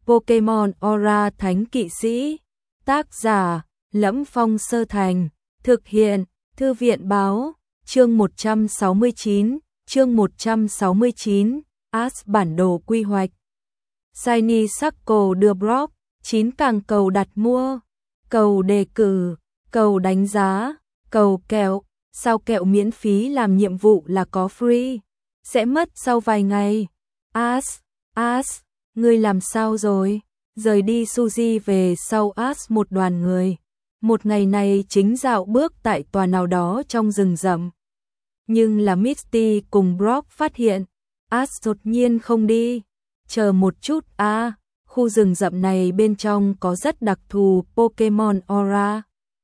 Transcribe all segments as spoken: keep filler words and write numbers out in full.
Pokemon Aura Thánh Kỵ Sĩ. Tác giả: Lẫm Phong Sơ Thành. Thực hiện: Thư viện báo. Chương một trăm sáu mươi chín, chương một trăm sáu mươi chín, As bản đồ quy hoạch. Shiny Circle đưa Brock, chín càng cầu đặt mua, cầu đề cử, cầu đánh giá, cầu kẹo, sao kẹo miễn phí làm nhiệm vụ là có free, sẽ mất sau vài ngày. As, As, ngươi làm sao rồi? Rời đi Suzy về sau As một đoàn người. Một ngày này chính dạo bước tại tòa nào đó trong rừng rậm. Nhưng là Misty cùng Brock phát hiện, As đột nhiên không đi. Chờ một chút a, à, khu rừng rậm này bên trong có rất đặc thù Pokemon Aura.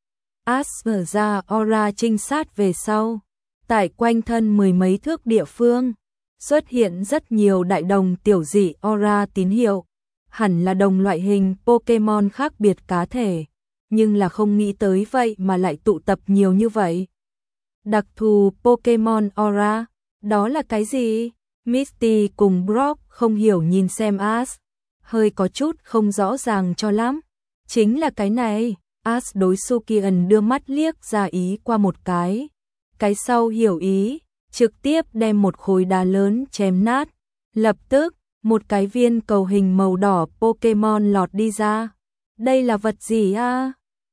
As mở ra Aura trinh sát về sau. Tại quanh thân mười mấy thước địa phương, xuất hiện rất nhiều đại đồng tiểu dị Aura tín hiệu. Hẳn là đồng loại hình Pokemon khác biệt cá thể, nhưng là không nghĩ tới vậy mà lại tụ tập nhiều như vậy. Đặc thù Pokemon Aura, đó là cái gì? Misty cùng Brock không hiểu nhìn xem As, hơi có chút không rõ ràng cho lắm. Chính là cái này. As đối Sukian đưa mắt liếc ra ý qua một cái. Cái sau hiểu ý, trực tiếp đem một khối đá lớn chém nát. Lập tức, một cái viên cầu hình màu đỏ Pokemon lọt đi ra. Đây là vật gì a? À?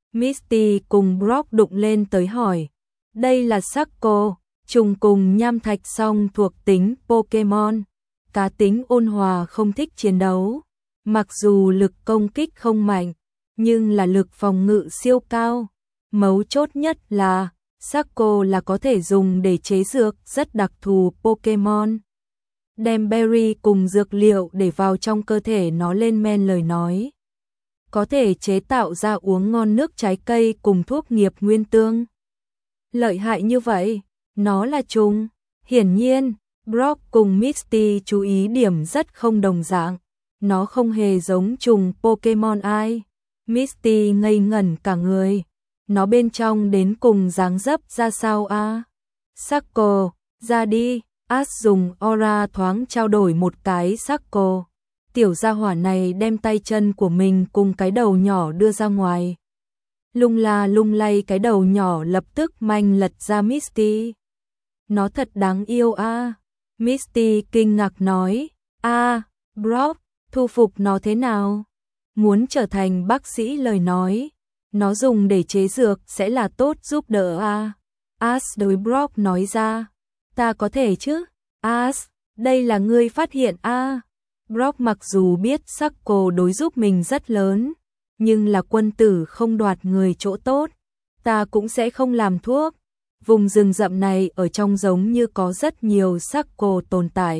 Misty cùng Brock đụng lên tới hỏi. Đây là Circle, trùng cùng nham thạch song thuộc tính Pokemon. Cá tính ôn hòa không thích chiến đấu. Mặc dù lực công kích không mạnh, nhưng là lực phòng ngự siêu cao. Mấu chốt nhất là, Circle là có thể dùng để chế dược rất đặc thù Pokemon. Đem berry cùng dược liệu để vào trong cơ thể nó lên men lời nói. Có thể chế tạo ra uống ngon nước trái cây cùng thuốc nghiệp nguyên tương. Lợi hại như vậy, nó là trùng. Hiển nhiên, Brock cùng Misty chú ý điểm rất không đồng dạng. Nó không hề giống trùng Pokemon ai. Misty ngây ngẩn cả người. Nó bên trong đến cùng dáng dấp ra sao a? À? Circle, ra đi. As dùng Aura thoáng trao đổi một cái Circle. Tiểu gia hỏa này đem tay chân của mình cùng cái đầu nhỏ đưa ra ngoài. Lung la lung lay cái đầu nhỏ lập tức manh lật ra Misty. Nó thật đáng yêu a. À. Misty kinh ngạc nói. A, à, Brock, thu phục nó thế nào? Muốn trở thành bác sĩ lời nói. Nó dùng để chế dược sẽ là tốt giúp đỡ a. À. As đối Brock nói ra. Ta có thể chứ? As, đây là ngươi phát hiện a. À. Brock mặc dù biết Circle đối giúp mình rất lớn, nhưng là quân tử không đoạt người chỗ tốt. Ta cũng sẽ không làm thuốc. Vùng rừng rậm này ở trong giống như có rất nhiều Circle tồn tại.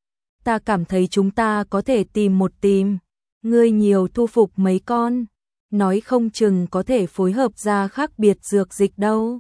Ta cảm thấy chúng ta có thể tìm một tìm. Ngươi nhiều thu phục mấy con. Nói không chừng có thể phối hợp ra khác biệt dược dịch đâu.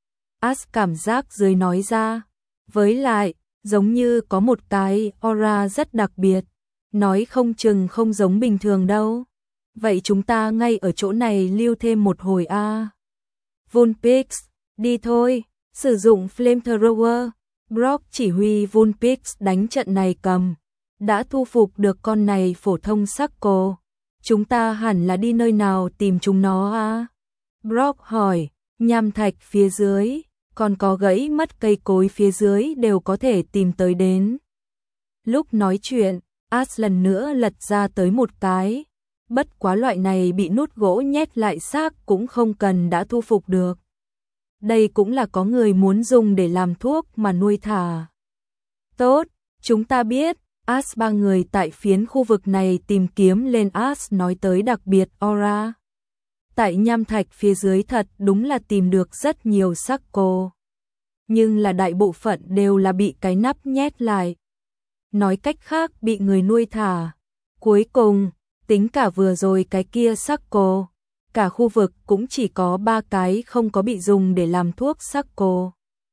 As cảm giác dưới nói ra. Với lại, giống như có một cái aura rất đặc biệt. Nói không chừng không giống bình thường đâu. Vậy chúng ta ngay ở chỗ này lưu thêm một hồi a. À. Vulpix, đi thôi, sử dụng Flamethrower. Brock chỉ huy Vulpix đánh trận này cầm. Đã thu phục được con này phổ thông Circle. Chúng ta hẳn là đi nơi nào tìm chúng nó a? À? Brock hỏi, nham thạch phía dưới, còn có gãy mất cây cối phía dưới đều có thể tìm tới đến. Lúc nói chuyện, As lần nữa lật ra tới một cái. Bất quá loại này bị nút gỗ nhét lại xác cũng không cần đã thu phục được. Đây cũng là có người muốn dùng để làm thuốc mà nuôi thả. Tốt, chúng ta biết. As ba người tại phiến khu vực này tìm kiếm lên As nói tới đặc biệt Aura. Tại nham thạch phía dưới thật đúng là tìm được rất nhiều Circle. Nhưng là đại bộ phận đều là bị cái nắp nhét lại. Nói cách khác bị người nuôi thả. Cuối cùng, tính cả vừa rồi cái kia Circle, cả khu vực cũng chỉ có ba cái không có bị dùng để làm thuốc Circle.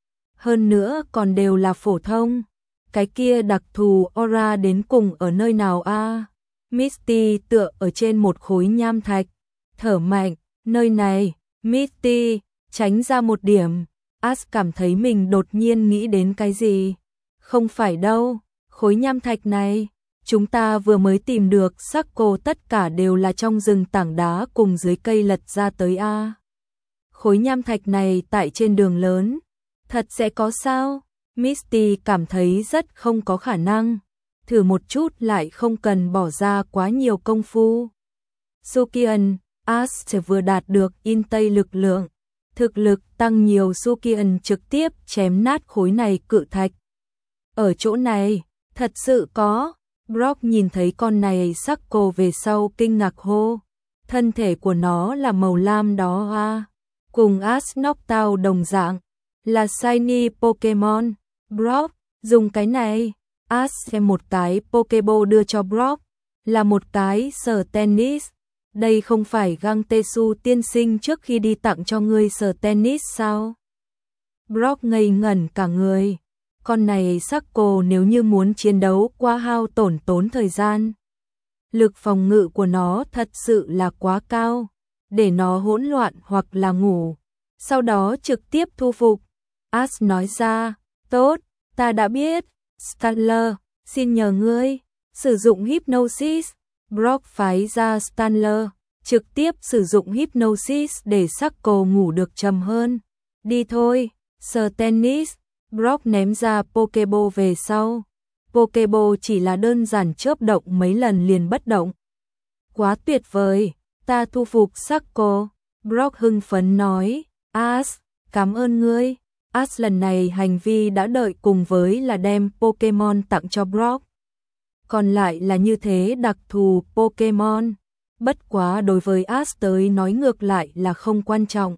Hơn nữa còn đều là phổ thông. Cái kia đặc thù Aura đến cùng ở nơi nào a? À? Misty tựa ở trên một khối nham thạch, thở mạnh, nơi này, Misty, tránh ra một điểm. As cảm thấy mình đột nhiên nghĩ đến cái gì. Không phải đâu, khối nham thạch này, chúng ta vừa mới tìm được xác cô tất cả đều là trong rừng tảng đá cùng dưới cây lật ra tới a. Khối nham thạch này tại trên đường lớn, thật sẽ có sao? Misty cảm thấy rất không có khả năng, thử một chút lại không cần bỏ ra quá nhiều công phu. Sukian, Ash vừa đạt được in tây lực lượng, thực lực tăng nhiều. Sukian trực tiếp chém nát khối này cự thạch. Ở chỗ này, thật sự có. Brock nhìn thấy con này sắc cô về sau kinh ngạc hô. Thân thể của nó là màu lam đó à. Cùng Ash Noctowl đồng dạng, là shiny Pokemon. Brock, dùng cái này. Ash xem một cái Pokeball đưa cho Brock, là một cái sở tennis. Đây không phải găng tê su tiên sinh trước khi đi tặng cho ngươi sở tennis sao? Brock ngây ngẩn cả người. Con này sắc cô nếu như muốn chiến đấu quá hao tổn tốn thời gian. Lực phòng ngự của nó thật sự là quá cao, để nó hỗn loạn hoặc là ngủ, sau đó trực tiếp thu phục. Ash nói ra, tốt, ta đã biết. Stanler, xin nhờ ngươi, sử dụng Hypnosis. Brock phái ra Stanler, trực tiếp sử dụng Hypnosis để sắc cô ngủ được trầm hơn. Đi thôi, sờ tennis. Brock ném ra Pokeball về sau. Pokeball chỉ là đơn giản chớp động mấy lần liền bất động. Quá tuyệt vời, ta thu phục sắc cô. Brock hưng phấn nói, Ash, cảm ơn ngươi. Ash lần này hành vi đã đợi cùng với là đem Pokemon tặng cho Brock. Còn lại là như thế đặc thù Pokemon. Bất quá đối với Ash tới nói ngược lại là không quan trọng.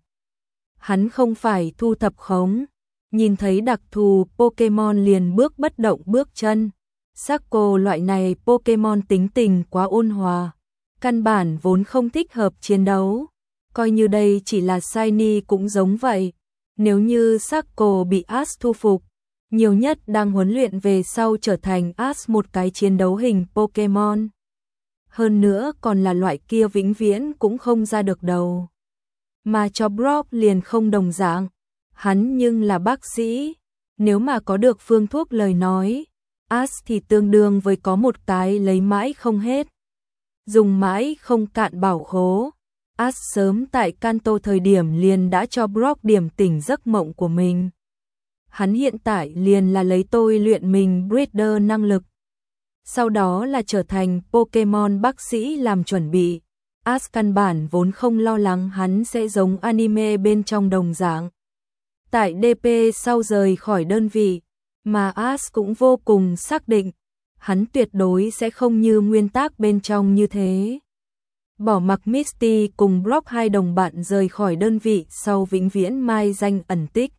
Hắn không phải thu thập khống. Nhìn thấy đặc thù Pokemon liền bước bất động bước chân. Sắc cô loại này Pokemon tính tình quá ôn hòa, căn bản vốn không thích hợp chiến đấu. Coi như đây chỉ là shiny cũng giống vậy. Nếu như sắc cô bị Ash thu phục, nhiều nhất đang huấn luyện về sau trở thành Ash một cái chiến đấu hình Pokemon. Hơn nữa còn là loại kia vĩnh viễn cũng không ra được đầu. Mà cho Brock liền không đồng dạng. Hắn nhưng là bác sĩ, nếu mà có được phương thuốc lời nói, Ash thì tương đương với có một cái lấy mãi không hết, dùng mãi không cạn bảo khố. Ash sớm tại Kanto thời điểm liền đã cho Brock điểm tỉnh giấc mộng của mình. Hắn hiện tại liền là lấy tôi luyện mình breeder năng lực, sau đó là trở thành Pokemon bác sĩ làm chuẩn bị. Ash căn bản vốn không lo lắng hắn sẽ giống anime bên trong đồng dạng. Tại đê pê sau rời khỏi đơn vị, mà Ash cũng vô cùng xác định, hắn tuyệt đối sẽ không như nguyên tác bên trong như thế. Bỏ mặc Misty cùng Brock hai đồng bạn rời khỏi đơn vị sau vĩnh viễn mai danh ẩn tích.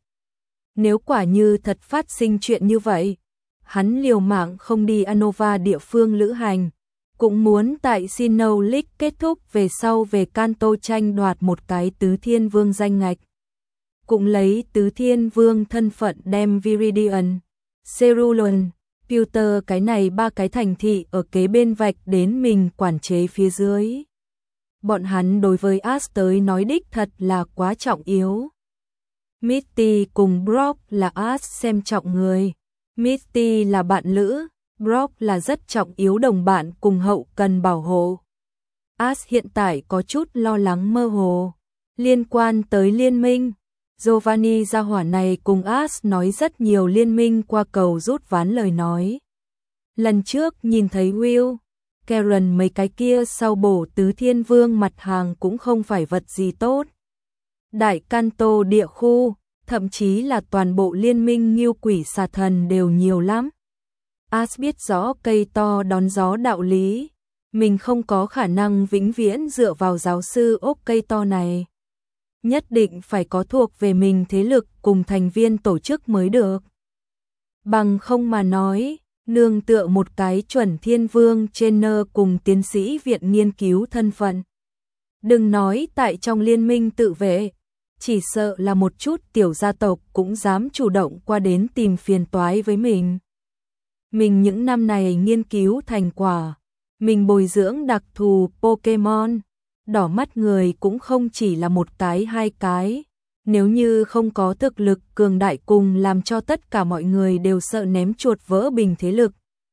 Nếu quả như thật phát sinh chuyện như vậy, hắn liều mạng không đi Unova địa phương lữ hành, cũng muốn tại Sinnoh League kết thúc về sau về Kanto tranh đoạt một cái tứ thiên vương danh ngạch. Cũng lấy tứ thiên vương thân phận đem Viridian, Cerulean, Pewter cái này ba cái thành thị ở kế bên vạch đến mình quản chế phía dưới. Bọn hắn đối với Ash tới nói đích thật là quá trọng yếu. Misty cùng Brock là Ash xem trọng người. Misty là bạn lữ, Brock là rất trọng yếu đồng bạn cùng hậu cần bảo hộ. Ash hiện tại có chút lo lắng mơ hồ liên quan tới liên minh. Giovanni gia hỏa này cùng Ash nói rất nhiều liên minh qua cầu rút ván lời nói. Lần trước nhìn thấy Will, Karen mấy cái kia sau bổ tứ thiên vương mặt hàng cũng không phải vật gì tốt. Đại Kanto địa khu, thậm chí là toàn bộ liên minh Ngưu Quỷ Xà Thần đều nhiều lắm. Ash biết rõ cây to đón gió đạo lý, mình không có khả năng vĩnh viễn dựa vào giáo sư ốc cây to này. Nhất định phải có thuộc về mình thế lực cùng thành viên tổ chức mới được. Bằng không mà nói, nương tựa một cái chuẩn thiên vương trainer cùng tiến sĩ viện nghiên cứu thân phận. Đừng nói tại trong liên minh tự vệ, chỉ sợ là một chút tiểu gia tộc cũng dám chủ động qua đến tìm phiền toái với mình. Mình những năm này nghiên cứu thành quả, mình bồi dưỡng đặc thù Pokemon, đỏ mắt người cũng không chỉ là một cái hai cái. Nếu như không có thực lực cường đại cùng làm cho tất cả mọi người đều sợ ném chuột vỡ bình thế lực,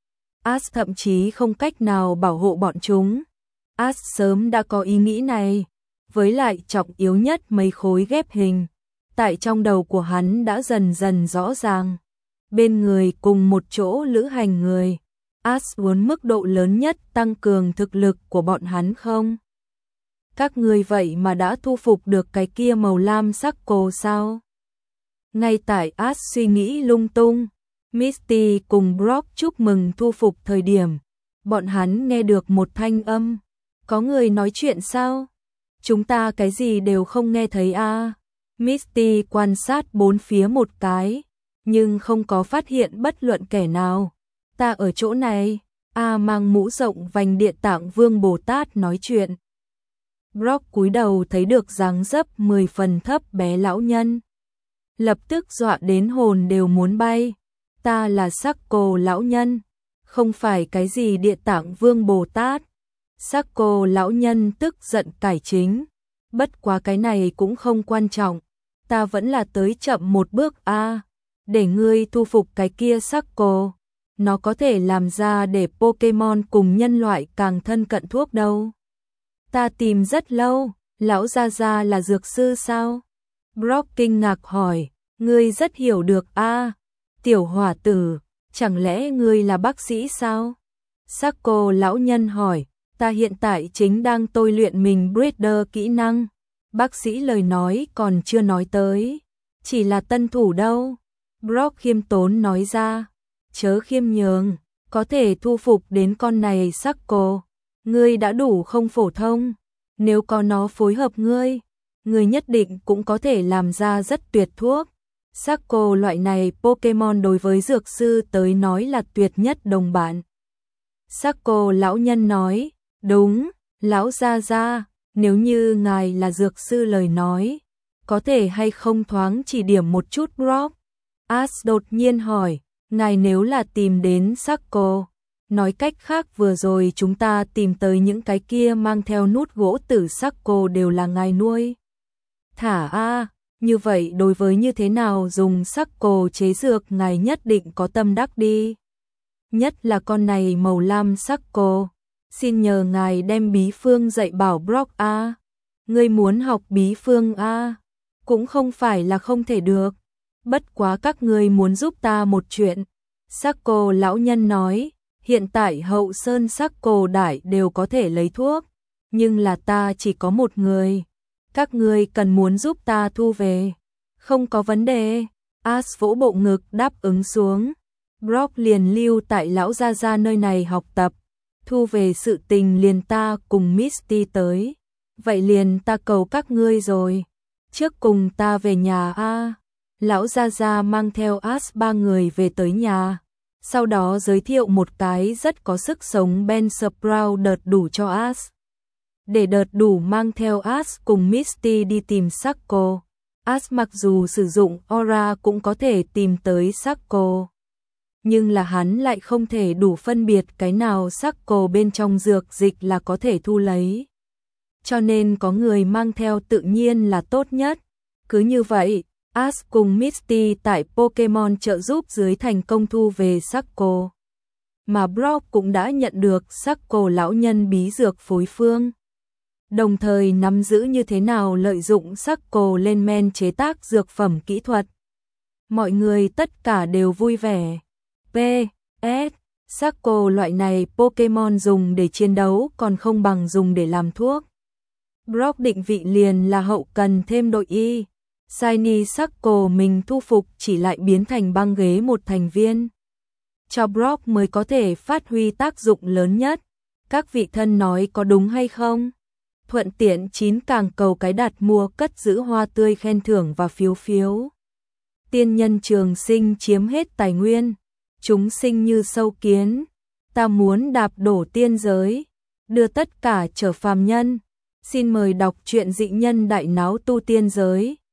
Ash thậm chí không cách nào bảo hộ bọn chúng. Ash sớm đã có ý nghĩ này, với lại trọng yếu nhất mấy khối ghép hình. Tại trong đầu của hắn đã dần dần rõ ràng. Bên người cùng một chỗ lữ hành người, Ash muốn mức độ lớn nhất tăng cường thực lực của bọn hắn không? Các người vậy mà đã thu phục được cái kia màu lam sắc cô sao? Ngay tại Ash suy nghĩ lung tung, Misty cùng Brock chúc mừng thu phục thời điểm, bọn hắn nghe được một thanh âm. Có người nói chuyện sao? Chúng ta cái gì đều không nghe thấy à? Misty quan sát bốn phía một cái, nhưng không có phát hiện bất luận kẻ nào. Ta ở chỗ này, A mang mũ rộng vành Địa Tạng Vương Bồ Tát nói chuyện. Brock cúi đầu thấy được dáng dấp mười phần thấp bé lão nhân. Lập tức dọa đến hồn đều muốn bay. Ta là Sako lão nhân, không phải cái gì Địa Tạng Vương Bồ Tát. Sako lão nhân tức giận cải chính. Bất quá cái này cũng không quan trọng. Ta vẫn là tới chậm một bước a. Để ngươi thu phục cái kia Sako, nó có thể làm ra để Pokemon cùng nhân loại càng thân cận thuốc đâu. Ta tìm rất lâu, lão gia gia là dược sư sao? Brock kinh ngạc hỏi, ngươi rất hiểu được a. Tiểu hỏa tử, chẳng lẽ ngươi là bác sĩ sao? Sako lão nhân hỏi, ta hiện tại chính đang tôi luyện mình breeder kỹ năng. Bác sĩ lời nói còn chưa nói tới, chỉ là tân thủ đâu. Brock khiêm tốn nói ra, chớ khiêm nhường, có thể thu phục đến con này Sako, ngươi đã đủ không phổ thông. Nếu có nó phối hợp ngươi, ngươi nhất định cũng có thể làm ra rất tuyệt thuốc. Sako loại này Pokemon đối với dược sư tới nói là tuyệt nhất đồng bạn. Sako lão nhân nói, đúng, lão gia gia, nếu như ngài là dược sư lời nói, có thể hay không thoáng chỉ điểm một chút Brock? Ash đột nhiên hỏi, ngài nếu là tìm đến Sako, nói cách khác vừa rồi chúng ta tìm tới những cái kia mang theo nút gỗ tử Sako đều là ngài nuôi. Thả a, như vậy đối với như thế nào dùng Sako chế dược ngài nhất định có tâm đắc đi. Nhất là con này màu lam Sako, xin nhờ ngài đem bí phương dạy bảo Brock a. Ngươi muốn học bí phương a, cũng không phải là không thể được. Bất quá các ngươi muốn giúp ta một chuyện. Sako lão nhân nói, hiện tại hậu sơn Sako đại đều có thể lấy thuốc, nhưng là ta chỉ có một người. Các ngươi cần muốn giúp ta thu về. Không có vấn đề. Ash vỗ bộ ngực đáp ứng xuống. Brock liền lưu tại lão gia gia nơi này học tập. Thu về sự tình liền ta cùng Misty tới. Vậy liền ta cầu các ngươi rồi. Trước cùng ta về nhà a. Lão gia gia mang theo Ash ba người về tới nhà. Sau đó giới thiệu một cái rất có sức sống Ben Sprout đợt đủ cho Ash. Để đợt đủ mang theo Ash cùng Misty đi tìm Sako. Ash mặc dù sử dụng Aura cũng có thể tìm tới Sako, nhưng là hắn lại không thể đủ phân biệt cái nào Sako bên trong dược dịch là có thể thu lấy. Cho nên có người mang theo tự nhiên là tốt nhất. Cứ như vậy, Ash cùng Misty tại Pokemon trợ giúp dưới thành công thu về Sako. Mà Brock cũng đã nhận được Sako lão nhân bí dược phối phương. Đồng thời nắm giữ như thế nào lợi dụng Sako lên men chế tác dược phẩm kỹ thuật. Mọi người tất cả đều vui vẻ. P S Sako loại này Pokemon dùng để chiến đấu còn không bằng dùng để làm thuốc. Brock định vị liền là hậu cần thêm đội y. Shiny Sako mình thu phục chỉ lại biến thành băng ghế một thành viên. Cho Brock mới có thể phát huy tác dụng lớn nhất. Các vị thân nói có đúng hay không? Thuận tiện chín càng cầu cái đặt mua cất giữ hoa tươi khen thưởng và phiếu phiếu. Tiên nhân trường sinh chiếm hết tài nguyên. Chúng sinh như sâu kiến. Ta muốn đạp đổ tiên giới. Đưa tất cả trở phàm nhân. Xin mời đọc truyện dị nhân đại náo tu tiên giới.